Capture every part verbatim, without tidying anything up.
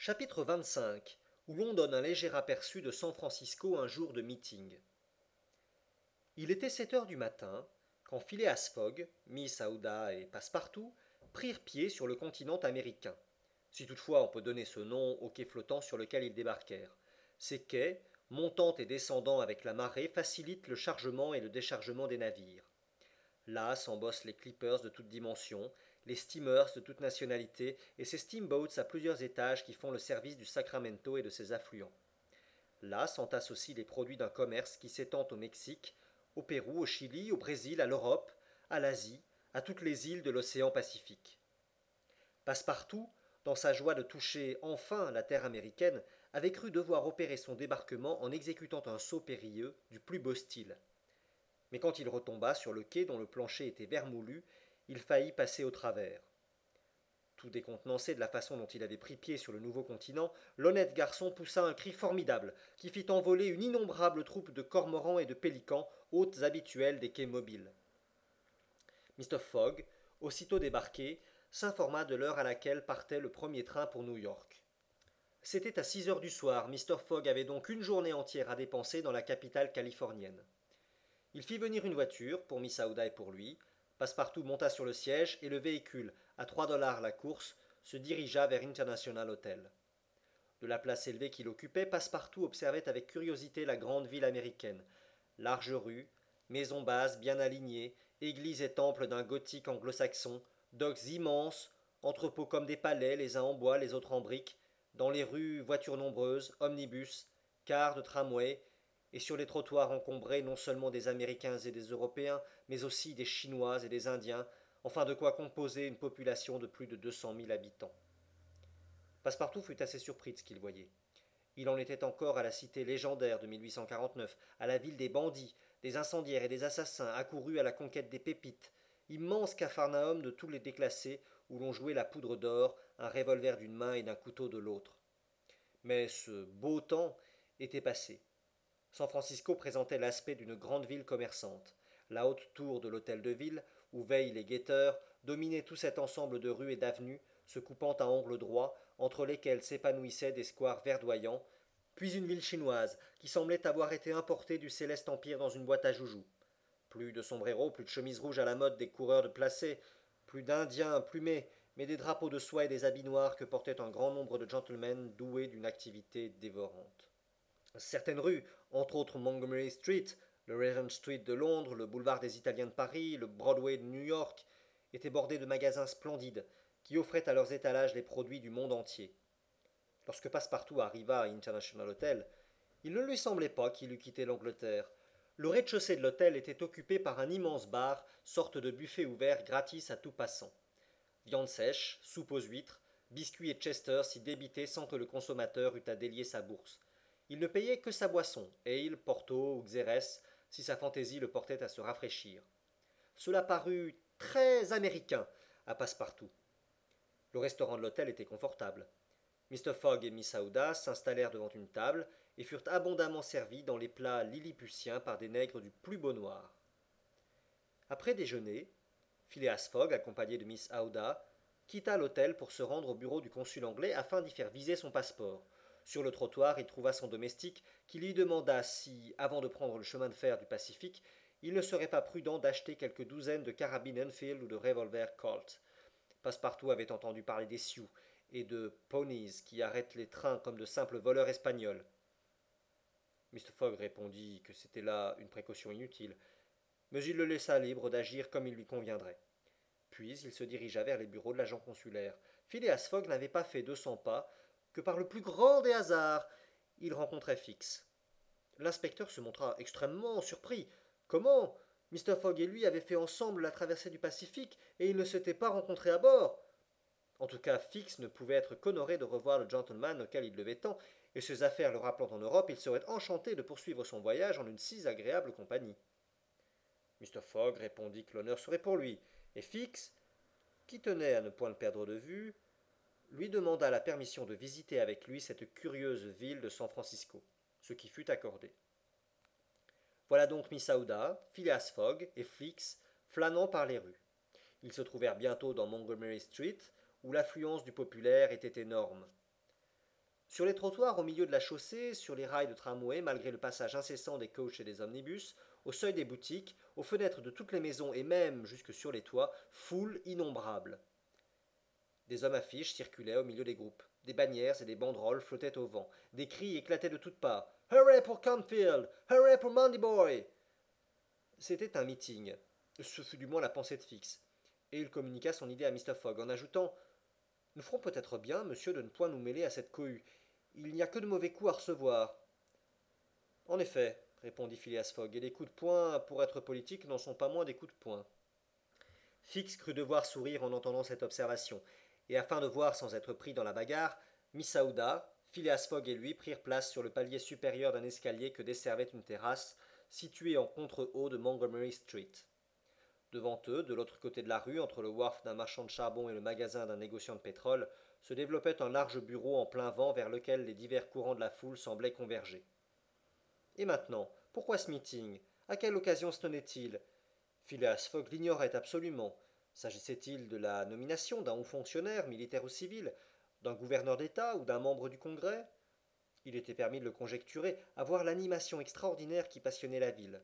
Chapitre vingt-cinq, où l'on donne un léger aperçu de San Francisco un jour de meeting. Il était sept heures du matin, quand Phileas Fogg, Miss Aouda et Passepartout prirent pied sur le continent américain, si toutefois on peut donner ce nom au quai flottant sur lequel ils débarquèrent. Ces quais, montant et descendant avec la marée, facilitent le chargement et le déchargement des navires. Là s'embossent les clippers de toutes dimensions, les steamers de toute nationalité et ces steamboats à plusieurs étages qui font le service du Sacramento et de ses affluents. Là s'entassent aussi les produits d'un commerce qui s'étend au Mexique, au Pérou, au Chili, au Brésil, à l'Europe, à l'Asie, à toutes les îles de l'océan Pacifique. Passepartout, dans sa joie de toucher enfin la terre américaine, avait cru devoir opérer son débarquement en exécutant un saut périlleux du plus beau style. Mais quand il retomba sur le quai dont le plancher était vermoulu, il faillit passer au travers. Tout décontenancé de la façon dont il avait pris pied sur le nouveau continent, l'honnête garçon poussa un cri formidable, qui fit envoler une innombrable troupe de cormorans et de pélicans, hôtes habituels des quais mobiles. Mr. Fogg, aussitôt débarqué, s'informa de l'heure à laquelle partait le premier train pour New York. C'était à six heures du soir, Mr. Fogg avait donc une journée entière à dépenser dans la capitale californienne. Il fit venir une voiture, pour Miss Aouda et pour lui. Passepartout monta sur le siège et le véhicule, à trois dollars la course, se dirigea vers International Hotel. De la place élevée qu'il occupait, Passepartout observait avec curiosité la grande ville américaine. Larges rues, maisons basses bien alignées, églises et temples d'un gothique anglo-saxon, docks immenses, entrepôts comme des palais, les uns en bois, les autres en briques, dans les rues voitures nombreuses, omnibus, cars de tramway, et sur les trottoirs encombrés non seulement des Américains et des Européens, mais aussi des Chinois et des Indiens, enfin de quoi composer une population de plus de deux cent mille habitants. Passepartout fut assez surpris de ce qu'il voyait. Il en était encore à la cité légendaire de mille huit cent quarante-neuf, à la ville des bandits, des incendiaires et des assassins accourus à la conquête des pépites, immense capharnaüm de tous les déclassés où l'on jouait la poudre d'or, un revolver d'une main et d'un couteau de l'autre. Mais ce beau temps était passé. San Francisco présentait l'aspect d'une grande ville commerçante. La haute tour de l'hôtel de ville, où veillent les guetteurs, dominait tout cet ensemble de rues et d'avenues, se coupant à angles droits, entre lesquels s'épanouissaient des squares verdoyants, puis une ville chinoise, qui semblait avoir été importée du céleste empire dans une boîte à joujoux. Plus de sombreros, plus de chemises rouges à la mode des coureurs de placé, plus d'indiens plumés, mais des drapeaux de soie et des habits noirs que portaient un grand nombre de gentlemen doués d'une activité dévorante. Certaines rues, entre autres Montgomery Street, le Regent Street de Londres, le boulevard des Italiens de Paris, le Broadway de New York, étaient bordées de magasins splendides, qui offraient à leurs étalages les produits du monde entier. Lorsque Passepartout arriva à International Hotel, il ne lui semblait pas qu'il eût quitté l'Angleterre. Le rez-de-chaussée de l'hôtel était occupé par un immense bar, sorte de buffet ouvert gratis à tout passant. Viande sèche, soupe aux huîtres, biscuits et chester s'y débitaient sans que le consommateur eût à délier sa bourse. Il ne payait que sa boisson, ale, porto ou xérès, si sa fantaisie le portait à se rafraîchir. Cela parut très américain à Passepartout. Le restaurant de l'hôtel était confortable. Mr. Fogg et Miss Aouda s'installèrent devant une table et furent abondamment servis dans les plats lilliputiens par des nègres du plus beau noir. Après déjeuner, Phileas Fogg, accompagné de Miss Aouda, quitta l'hôtel pour se rendre au bureau du consul anglais afin d'y faire viser son passeport. Sur le trottoir, il trouva son domestique qui lui demanda si, avant de prendre le chemin de fer du Pacifique, il ne serait pas prudent d'acheter quelques douzaines de carabines Enfield ou de revolvers Colt. Passepartout avait entendu parler des Sioux et de ponies qui arrêtent les trains comme de simples voleurs espagnols. Mr. Fogg répondit que c'était là une précaution inutile, mais il le laissa libre d'agir comme il lui conviendrait. Puis il se dirigea vers les bureaux de l'agent consulaire. Phileas Fogg n'avait pas fait deux cents pas que par le plus grand des hasards, il rencontrait Fix. L'inspecteur se montra extrêmement surpris. Comment Mr. Fogg et lui avaient fait ensemble la traversée du Pacifique et ils ne s'étaient pas rencontrés à bord. En tout cas, Fix ne pouvait être qu'honoré de revoir le gentleman auquel il devait tant, et ses affaires le rappelant en Europe, il serait enchanté de poursuivre son voyage en une si agréable compagnie. Mr. Fogg répondit que l'honneur serait pour lui, et Fix, qui tenait à ne point le perdre de vue, lui demanda la permission de visiter avec lui cette curieuse ville de San Francisco, ce qui fut accordé. Voilà donc Miss Aouda, Phileas Fogg et Fix flânant par les rues. Ils se trouvèrent bientôt dans Montgomery Street, où l'affluence du populaire était énorme. Sur les trottoirs au milieu de la chaussée, sur les rails de tramway, malgré le passage incessant des coachs et des omnibus, au seuil des boutiques, aux fenêtres de toutes les maisons et même jusque sur les toits, foule innombrable. Des hommes affiches circulaient au milieu des groupes. Des bannières et des banderoles flottaient au vent. Des cris éclataient de toutes parts. Hurray pour Canfield! Hurray pour Moneyboy! C'était un meeting. Ce fut du moins la pensée de Fix. Et il communiqua son idée à mister Fogg en ajoutant: Nous ferons peut-être bien, monsieur, de ne point nous mêler à cette cohue. Il n'y a que de mauvais coups à recevoir. En effet, répondit Phileas Fogg, et les coups de poing, pour être politique, n'en sont pas moins des coups de poing. Fix crut devoir sourire en entendant cette observation, et afin de voir sans être pris dans la bagarre, Miss Aouda, Phileas Fogg et lui prirent place sur le palier supérieur d'un escalier que desservait une terrasse située en contre-haut de Montgomery Street. Devant eux, de l'autre côté de la rue, entre le wharf d'un marchand de charbon et le magasin d'un négociant de pétrole, se développait un large bureau en plein vent vers lequel les divers courants de la foule semblaient converger. Et maintenant, pourquoi ce meeting? À quelle occasion se tenait-il? Phileas Fogg l'ignorait absolument. S'agissait-il de la nomination d'un haut fonctionnaire, militaire ou civil, d'un gouverneur d'État ou d'un membre du Congrès? Il était permis de le conjecturer, à voir l'animation extraordinaire qui passionnait la ville.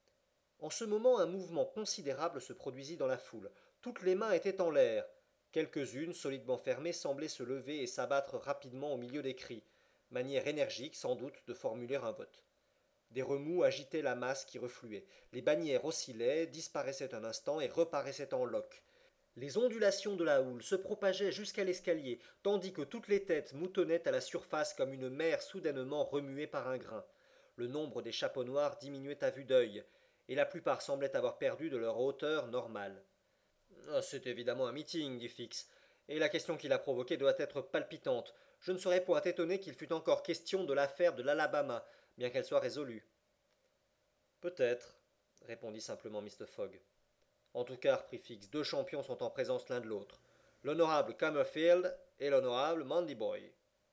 En ce moment, un mouvement considérable se produisit dans la foule. Toutes les mains étaient en l'air. Quelques-unes, solidement fermées, semblaient se lever et s'abattre rapidement au milieu des cris, manière énergique, sans doute, de formuler un vote. Des remous agitaient la masse qui refluait. Les bannières oscillaient, disparaissaient un instant et reparaissaient en loques. Les ondulations de la houle se propageaient jusqu'à l'escalier, tandis que toutes les têtes moutonnaient à la surface comme une mer soudainement remuée par un grain. Le nombre des chapeaux noirs diminuait à vue d'œil, et la plupart semblaient avoir perdu de leur hauteur normale. Ah, c'est évidemment un meeting, dit Fix, et la question qui l'a provoqué doit être palpitante. Je ne serais point étonné qu'il fût encore question de l'affaire de l'Alabama, bien qu'elle soit résolue. Peut-être, répondit simplement mister Fogg. En tout cas, reprit Fix, deux champions sont en présence l'un de l'autre, l'honorable Cumberfield et l'honorable Moneyboy.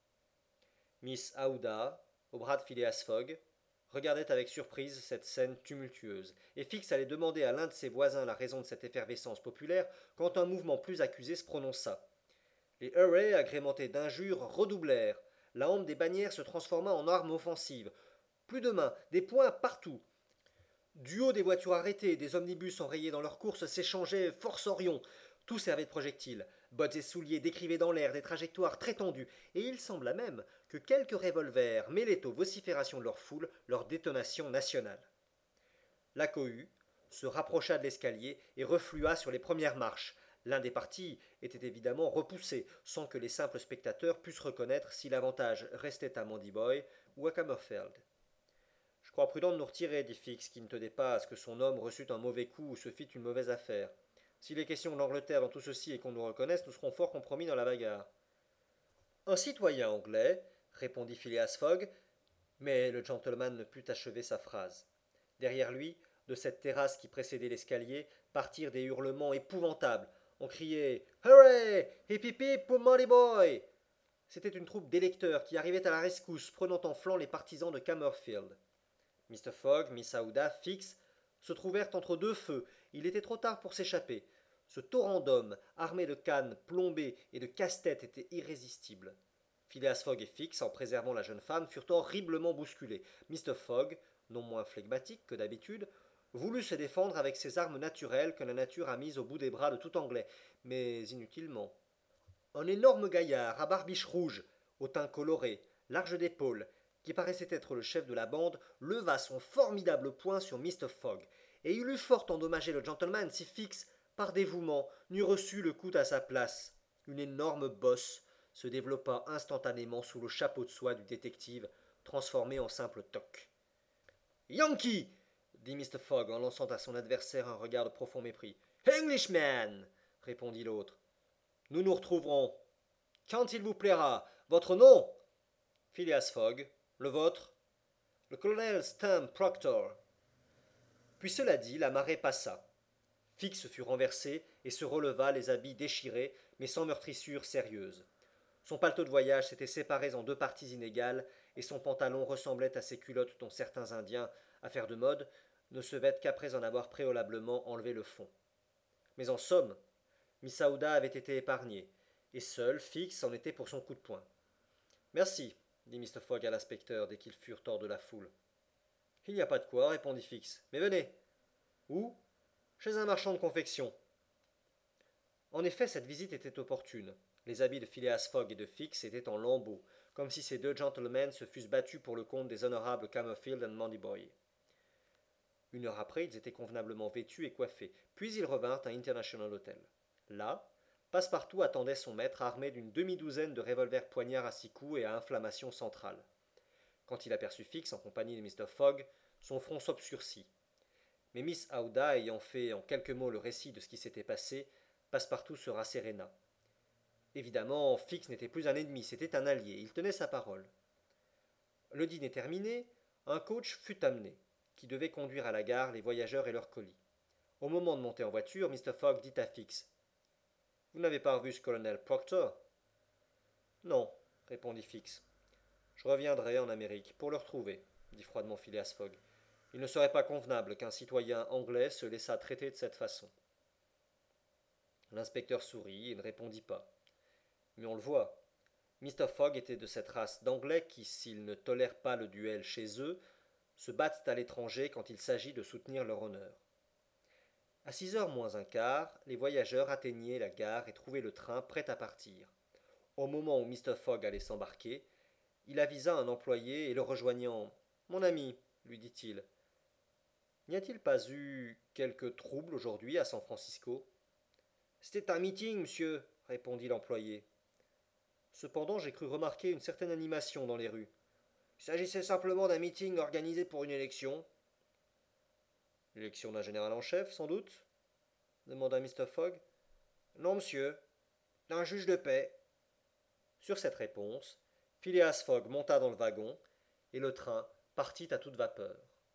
Miss Aouda, au bras de Phileas Fogg, regardait avec surprise cette scène tumultueuse, et Fix allait demander à l'un de ses voisins la raison de cette effervescence populaire quand un mouvement plus accusé se prononça. Les hurrahs, agrémentés d'injures, redoublèrent. La hampe des bannières se transforma en arme offensive. Plus de mains, des poings partout. Du haut des voitures arrêtées et des omnibus enrayés dans leur course s'échangeaient force orion. Tout servait de projectiles. Bottes et souliers décrivaient dans l'air des trajectoires très tendues, et il sembla même que quelques revolvers mêlaient aux vociférations de leur foule leur détonation nationale. La cohue se rapprocha de l'escalier et reflua sur les premières marches. L'un des partis était évidemment repoussé, sans que les simples spectateurs pussent reconnaître si l'avantage restait à Moneyboy ou à Cumberfield. Je crois prudent de nous retirer, dit Fix, qui ne tenait pas à ce que son homme reçût un mauvais coup ou se fît une mauvaise affaire. S'il est question de l'Angleterre dans tout ceci et qu'on nous reconnaisse, nous serons fort compromis dans la bagarre. Un citoyen anglais, répondit Phileas Fogg, mais le gentleman ne put achever sa phrase. Derrière lui, de cette terrasse qui précédait l'escalier, partirent des hurlements épouvantables. On criait Hurray! Hip hip hip pour Moneyboy! C'était une troupe d'électeurs qui arrivait à la rescousse, prenant en flanc les partisans de Cumberfield. mister Fogg, Miss Aouda, Fix se trouvèrent entre deux feux. Il était trop tard pour s'échapper. Ce torrent d'hommes, armés de cannes, plombées et de casse-têtes, était irrésistible. Phileas Fogg et Fix, en préservant la jeune femme, furent horriblement bousculés. mister Fogg, non moins flegmatique que d'habitude, voulut se défendre avec ces armes naturelles que la nature a mises au bout des bras de tout Anglais, mais inutilement. Un énorme gaillard, à barbiche rouge, au teint coloré, large d'épaules, qui paraissait être le chef de la bande, leva son formidable poing sur mister Fogg, et il eût fort endommagé le gentleman si Fix, par dévouement, n'eût reçu le coup à sa place. Une énorme bosse se développa instantanément sous le chapeau de soie du détective, transformé en simple toque. Yankee! Dit mister Fogg en lançant à son adversaire un regard de profond mépris. Englishman! Répondit l'autre. Nous nous retrouverons. Quand il vous plaira. Votre nom? Phileas Fogg. Le vôtre? Le colonel Stamp Proctor. Puis cela dit, la marée passa. Fix fut renversé et se releva, les habits déchirés, mais sans meurtrissure sérieuse. Son paletot de voyage s'était séparé en deux parties inégales, et son pantalon ressemblait à ces culottes dont certains Indiens, à faire de mode, ne se vêtent qu'après en avoir préalablement enlevé le fond. Mais en somme, Miss Aouda avait été épargnée, et seul Fix en était pour son coup de poing. Merci, dit mister Fogg à l'inspecteur dès qu'ils furent hors de la foule. Il n'y a pas de quoi, répondit Fix. Mais venez. Où? Chez un marchand de confection. En effet, cette visite était opportune. Les habits de Phileas Fogg et de Fix étaient en lambeaux, comme si ces deux gentlemen se fussent battus pour le compte des honorables Camerfield and Moneyboy. Une heure après, ils étaient convenablement vêtus et coiffés, puis ils revinrent à International Hotel. Là, Passepartout attendait son maître armé d'une demi-douzaine de revolvers poignards à six coups et à inflammation centrale. Quand il aperçut Fix en compagnie de mister Fogg, son front s'obscurcit. Mais Miss Aouda ayant fait en quelques mots le récit de ce qui s'était passé, Passepartout se rasséréna. Évidemment, Fix n'était plus un ennemi, c'était un allié, il tenait sa parole. Le dîner terminé, un coach fut amené, qui devait conduire à la gare les voyageurs et leurs colis. Au moment de monter en voiture, mister Fogg dit à Fix: « Vous n'avez pas revu ce colonel Proctor ?»« Non, répondit Fix. Je reviendrai en Amérique pour le retrouver, dit froidement Phileas Fogg. Il ne serait pas convenable qu'un citoyen anglais se laissât traiter de cette façon. L'inspecteur sourit et ne répondit pas. Mais on le voit. mister Fogg était de cette race d'anglais qui, s'ils ne tolèrent pas le duel chez eux, se battent à l'étranger quand il s'agit de soutenir leur honneur. À six heures moins un quart, les voyageurs atteignaient la gare et trouvaient le train prêt à partir. Au moment où mister Fogg allait s'embarquer, il avisa un employé et le rejoignant. « Mon ami, lui dit-il, n'y a-t-il pas eu quelque trouble aujourd'hui à San Francisco ?»« C'était un meeting, monsieur, répondit l'employé. Cependant, j'ai cru remarquer une certaine animation dans les rues. Il s'agissait simplement d'un meeting organisé pour une élection. L'élection d'un général en chef, sans doute demanda mister Fogg. Non, monsieur, d'un juge de paix. Sur cette réponse, Phileas Fogg monta dans le wagon et le train partit à toute vapeur.